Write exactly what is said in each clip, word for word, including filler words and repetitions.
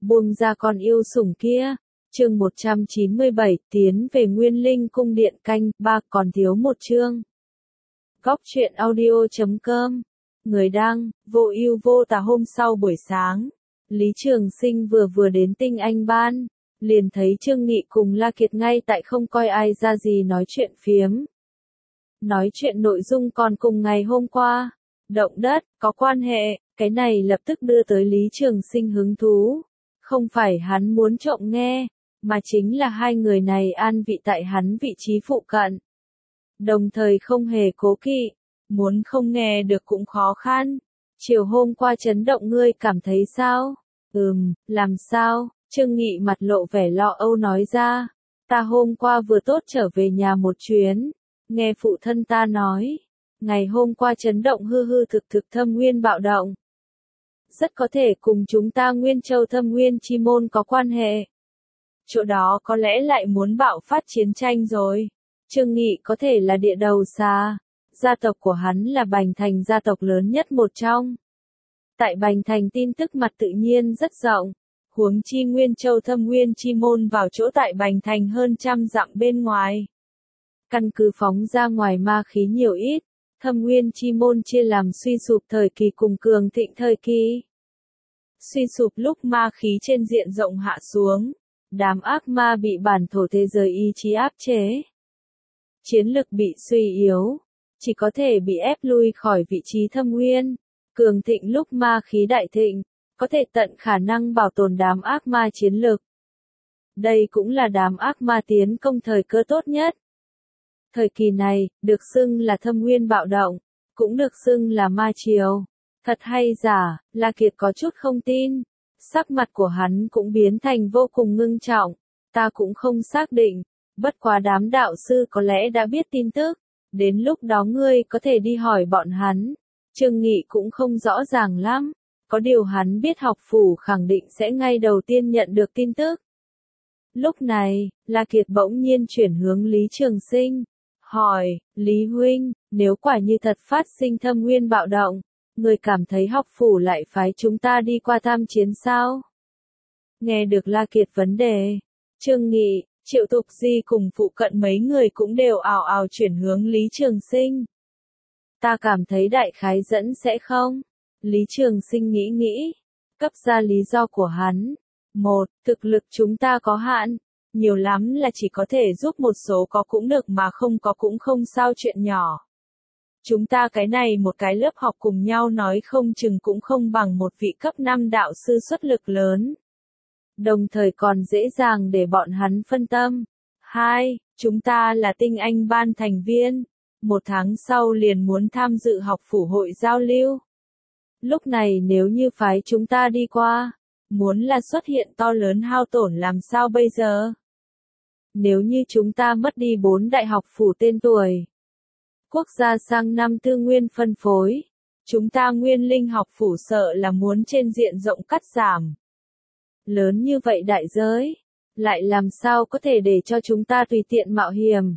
buông ra con yêu sủng kia. Chương một trăm chín mươi bảy, tiến về Nguyên Linh cung điện canh ba, còn thiếu một chương. Góc truyện audio chấm com. Người đăng, vô ưu vô tà. Hôm sau buổi sáng, Lý Trường Sinh vừa vừa đến Tinh Anh Ban, liền thấy Trương Nghị cùng La Kiệt ngay tại không coi ai ra gì nói chuyện phiếm. Nói chuyện nội dung còn cùng ngày hôm qua, động đất, có quan hệ, cái này lập tức đưa tới Lý Trường Sinh hứng thú. Không phải hắn muốn trộm nghe, mà chính là hai người này an vị tại hắn vị trí phụ cận. Đồng thời không hề cố kỵ, muốn không nghe được cũng khó khăn. Chiều hôm qua chấn động ngươi cảm thấy sao? Ừm, làm sao? Trương Nghị mặt lộ vẻ lo âu nói ra. Ta hôm qua vừa tốt trở về nhà một chuyến, nghe phụ thân ta nói, ngày hôm qua chấn động hư hư thực thực Thâm Nguyên bạo động. Rất có thể cùng chúng ta Nguyên Châu Thâm Nguyên chi môn có quan hệ. Chỗ đó có lẽ lại muốn bạo phát chiến tranh rồi. Trương Nghị có thể là địa đầu xà. Gia tộc của hắn là Bành Thành gia tộc lớn nhất một trong. Tại Bành Thành tin tức mặt tự nhiên rất rộng. Huống chi Nguyên Châu Thâm Nguyên chi môn vào chỗ tại Bành Thành hơn trăm dặm bên ngoài. Căn cứ phóng ra ngoài ma khí nhiều ít, Thâm Nguyên chi môn chia làm suy sụp thời kỳ cùng cường thịnh thời kỳ. Suy sụp lúc ma khí trên diện rộng hạ xuống, đám ác ma bị bản thổ thế giới ý chí áp chế. Chiến lực bị suy yếu, chỉ có thể bị ép lui khỏi vị trí Thâm Nguyên. Cường thịnh lúc ma khí đại thịnh, có thể tận khả năng bảo tồn đám ác ma chiến lực. Đây cũng là đám ác ma tiến công thời cơ tốt nhất. Thời kỳ này, được xưng là Thâm Nguyên bạo động, cũng được xưng là ma triều. Thật hay giả, La Kiệt có chút không tin. Sắc mặt của hắn cũng biến thành vô cùng ngưng trọng. Ta cũng không xác định, bất quá đám đạo sư có lẽ đã biết tin tức. Đến lúc đó ngươi có thể đi hỏi bọn hắn. Trương Nghị cũng không rõ ràng lắm. Có điều hắn biết học phủ khẳng định sẽ ngay đầu tiên nhận được tin tức. Lúc này, La Kiệt bỗng nhiên chuyển hướng Lý Trường Sinh. Hỏi, Lý Huynh, nếu quả như thật phát sinh Thâm Nguyên bạo động, người cảm thấy học phủ lại phái chúng ta đi qua tham chiến sao? Nghe được La Kiệt vấn đề, Trương Nghị, Triệu Tục Di cùng phụ cận mấy người cũng đều ào ào chuyển hướng Lý Trường Sinh. Ta cảm thấy đại khái dẫn sẽ không? Lý Trường Sinh nghĩ nghĩ, cấp ra lý do của hắn. Một, thực lực chúng ta có hạn, nhiều lắm là chỉ có thể giúp một số có cũng được mà không có cũng không sao chuyện nhỏ. Chúng ta cái này một cái lớp học cùng nhau nói không chừng cũng không bằng một vị cấp năm đạo sư xuất lực lớn. Đồng thời còn dễ dàng để bọn hắn phân tâm. Hai, chúng ta là Tinh Anh Ban thành viên. Một tháng sau liền muốn tham dự học phủ hội giao lưu. Lúc này nếu như phái chúng ta đi qua, muốn là xuất hiện to lớn hao tổn làm sao bây giờ? Nếu như chúng ta mất đi bốn đại học phủ tên tuổi, quốc gia sang năm tư nguyên phân phối, chúng ta Nguyên Linh học phủ sợ là muốn trên diện rộng cắt giảm. Lớn như vậy đại giới, lại làm sao có thể để cho chúng ta tùy tiện mạo hiểm?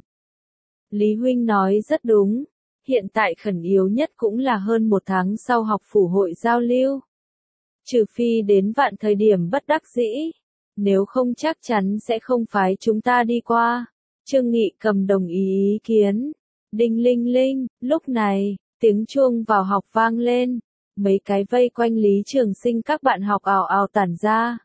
Lý Huynh nói rất đúng, hiện tại khẩn yếu nhất cũng là hơn một tháng sau học phủ hội giao lưu. Trừ phi đến vạn thời điểm bất đắc dĩ, nếu không chắc chắn sẽ không phái chúng ta đi qua. Trương Nghị cầm đồng ý ý kiến. Đinh linh linh, lúc này, tiếng chuông vào học vang lên, mấy cái vây quanh Lý Trường Sinh các bạn học ào ào tản ra.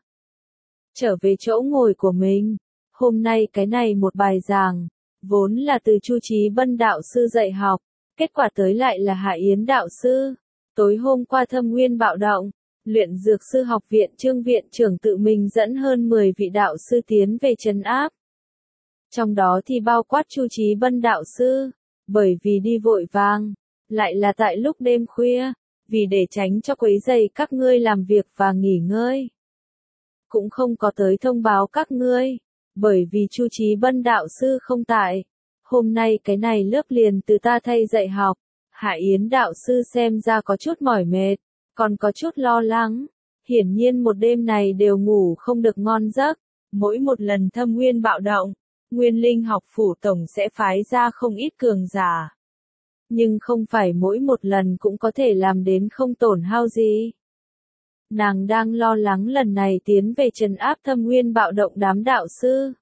Trở về chỗ ngồi của mình, hôm nay cái này một bài giảng, vốn là từ Chu Chí Bân đạo sư dạy học, kết quả tới lại là Hạ Yến đạo sư. Tối hôm qua Thâm Nguyên bạo động, luyện dược sư học viện Trương viện trưởng tự mình dẫn hơn mười vị đạo sư tiến về trấn áp. Trong đó thì bao quát Chu Chí Bân đạo sư. Bởi vì đi vội vàng, lại là tại lúc đêm khuya, vì để tránh cho quấy rầy các ngươi làm việc và nghỉ ngơi. Cũng không có tới thông báo các ngươi, bởi vì Chu Chí Bân đạo sư không tại. Hôm nay cái này lớp liền từ ta thay dạy học. Hạ Yến đạo sư xem ra có chút mỏi mệt, còn có chút lo lắng. Hiển nhiên một đêm này đều ngủ không được ngon giấc. Mỗi một lần Thâm Nguyên bạo động, Nguyên Linh học phủ tổng sẽ phái ra không ít cường giả. Nhưng không phải mỗi một lần cũng có thể làm đến không tổn hao gì. Nàng đang lo lắng lần này tiến về trấn áp Thâm Nguyên bạo động đám đạo sư.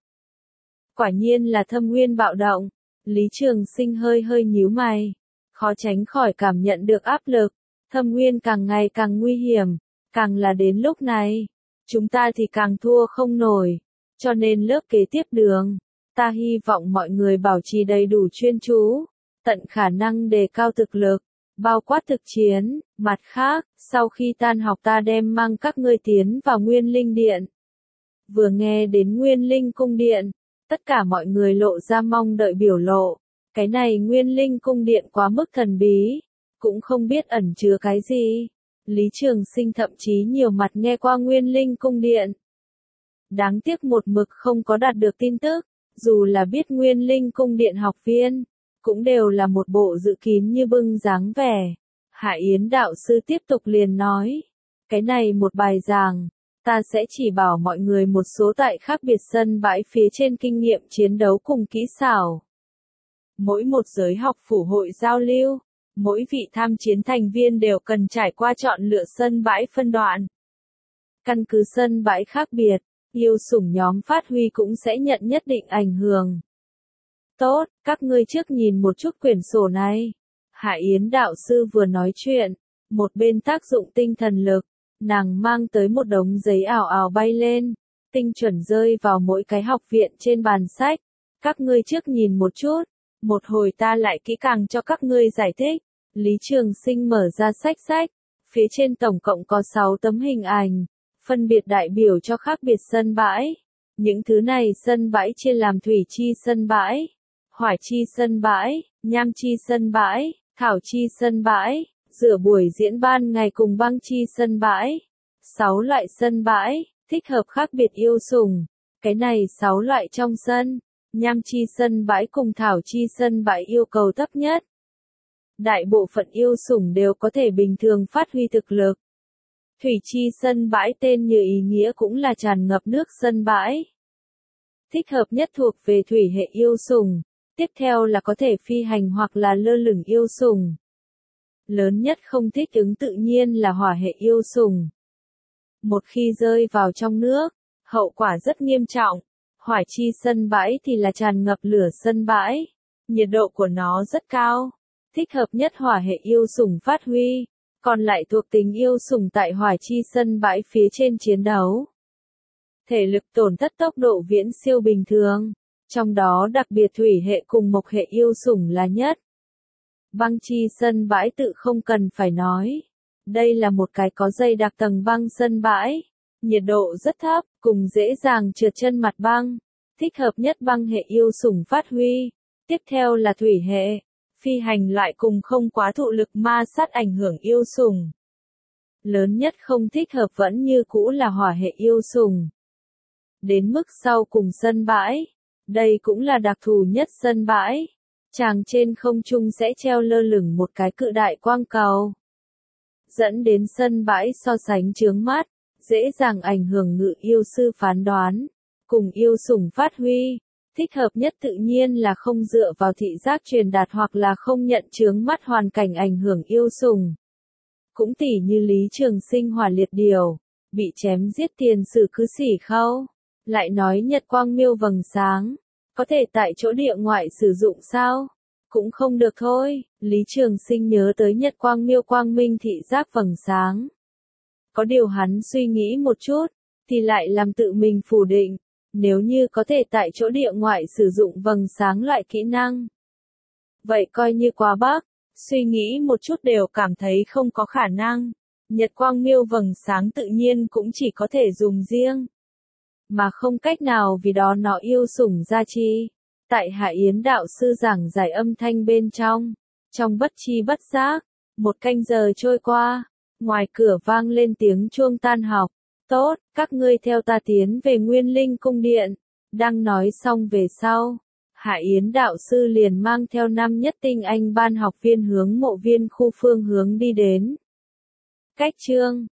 Quả nhiên là Thâm Nguyên bạo động, Lý Trường Sinh hơi hơi nhíu mày, khó tránh khỏi cảm nhận được áp lực, Thâm Nguyên càng ngày càng nguy hiểm, càng là đến lúc này, chúng ta thì càng thua không nổi, cho nên lớp kế tiếp đường, ta hy vọng mọi người bảo trì đầy đủ chuyên chú, tận khả năng đề cao thực lực, bao quát thực chiến, mặt khác, sau khi tan học ta đem mang các ngươi tiến vào Nguyên Linh Điện. Vừa nghe đến Nguyên Linh Cung Điện, tất cả mọi người lộ ra mong đợi biểu lộ, cái này Nguyên Linh Cung Điện quá mức thần bí, cũng không biết ẩn chứa cái gì. Lý Trường Sinh thậm chí nhiều mặt nghe qua Nguyên Linh Cung Điện. Đáng tiếc một mực không có đạt được tin tức, dù là biết Nguyên Linh Cung Điện học viên, cũng đều là một bộ dự kín như bưng dáng vẻ. Hạ Yến đạo sư tiếp tục liền nói, cái này một bài giảng, ta sẽ chỉ bảo mọi người một số tại khác biệt sân bãi phía trên kinh nghiệm chiến đấu cùng kỹ xảo. Mỗi một giới học phủ hội giao lưu, mỗi vị tham chiến thành viên đều cần trải qua chọn lựa sân bãi phân đoạn. Căn cứ sân bãi khác biệt, yêu sủng nhóm phát huy cũng sẽ nhận nhất định ảnh hưởng. Tốt, các ngươi trước nhìn một chút quyển sổ này. Hạ Yến đạo sư vừa nói chuyện, một bên tác dụng tinh thần lực, nàng mang tới một đống giấy ảo ảo bay lên, tinh chuẩn rơi vào mỗi cái học viện trên bàn sách. Các ngươi trước nhìn một chút, một hồi ta lại kỹ càng cho các ngươi giải thích. Lý Trường Sinh mở ra sách sách, phía trên tổng cộng có sáu tấm hình ảnh, phân biệt đại biểu cho khác biệt sân bãi. Những thứ này sân bãi chia làm thủy chi sân bãi, hỏa chi sân bãi, nham chi sân bãi, thảo chi sân bãi, giữa buổi diễn ban ngày cùng băng chi sân bãi. Sáu loại sân bãi, thích hợp khác biệt yêu sủng. Cái này sáu loại trong sân, nham chi sân bãi cùng thảo chi sân bãi yêu cầu thấp nhất. Đại bộ phận yêu sủng đều có thể bình thường phát huy thực lực. Thủy chi sân bãi tên như ý nghĩa cũng là tràn ngập nước sân bãi. Thích hợp nhất thuộc về thủy hệ yêu sủng, tiếp theo là có thể phi hành hoặc là lơ lửng yêu sủng. Lớn nhất không thích ứng tự nhiên là hỏa hệ yêu sủng. Một khi rơi vào trong nước, hậu quả rất nghiêm trọng. Hỏa chi sân bãi thì là tràn ngập lửa sân bãi, nhiệt độ của nó rất cao, thích hợp nhất hỏa hệ yêu sủng phát huy, còn lại thuộc tính yêu sủng tại hỏa chi sân bãi phía trên chiến đấu. Thể lực tổn thất tốc độ viễn siêu bình thường, trong đó đặc biệt thủy hệ cùng mộc hệ yêu sủng là nhất. Băng chi sân bãi tự không cần phải nói, đây là một cái có dày đặc tầng băng sân bãi, nhiệt độ rất thấp, cùng dễ dàng trượt chân mặt băng, thích hợp nhất băng hệ yêu sủng phát huy. Tiếp theo là thủy hệ, phi hành loại cùng không quá thụ lực ma sát ảnh hưởng yêu sủng. Lớn nhất không thích hợp vẫn như cũ là hỏa hệ yêu sủng. Đến mức sau cùng sân bãi, đây cũng là đặc thù nhất sân bãi. Chàng trên không trung sẽ treo lơ lửng một cái cự đại quang cầu, dẫn đến sân bãi so sánh chướng mắt, dễ dàng ảnh hưởng ngự yêu sư phán đoán, cùng yêu sủng phát huy. Thích hợp nhất tự nhiên là không dựa vào thị giác truyền đạt hoặc là không nhận chướng mắt hoàn cảnh ảnh hưởng yêu sủng. Cũng tỉ như Lý Trường Sinh hỏa liệt điều, bị chém giết tiền sử cứ xỉ khâu. Lại nói nhật quang miêu vầng sáng, có thể tại chỗ địa ngoại sử dụng sao? Cũng không được thôi. Lý Trường Sinh nhớ tới nhật quang miêu quang minh thị giác vầng sáng. Có điều hắn suy nghĩ một chút, thì lại làm tự mình phủ định. Nếu như có thể tại chỗ địa ngoại sử dụng vầng sáng loại kỹ năng, vậy coi như quá bắc. Suy nghĩ một chút đều cảm thấy không có khả năng. Nhật quang miêu vầng sáng tự nhiên cũng chỉ có thể dùng riêng, mà không cách nào vì đó nó yêu sủng gia chi. Tại Hạ Yến đạo sư giảng giải âm thanh bên trong, trong bất chi bất giác, một canh giờ trôi qua, ngoài cửa vang lên tiếng chuông tan học. Tốt, các ngươi theo ta tiến về Nguyên Linh Cung Điện. Đang nói xong về sau, Hạ Yến đạo sư liền mang theo năm nhất tinh anh ban học viên hướng mộ viên khu phương hướng đi đến. Cách chương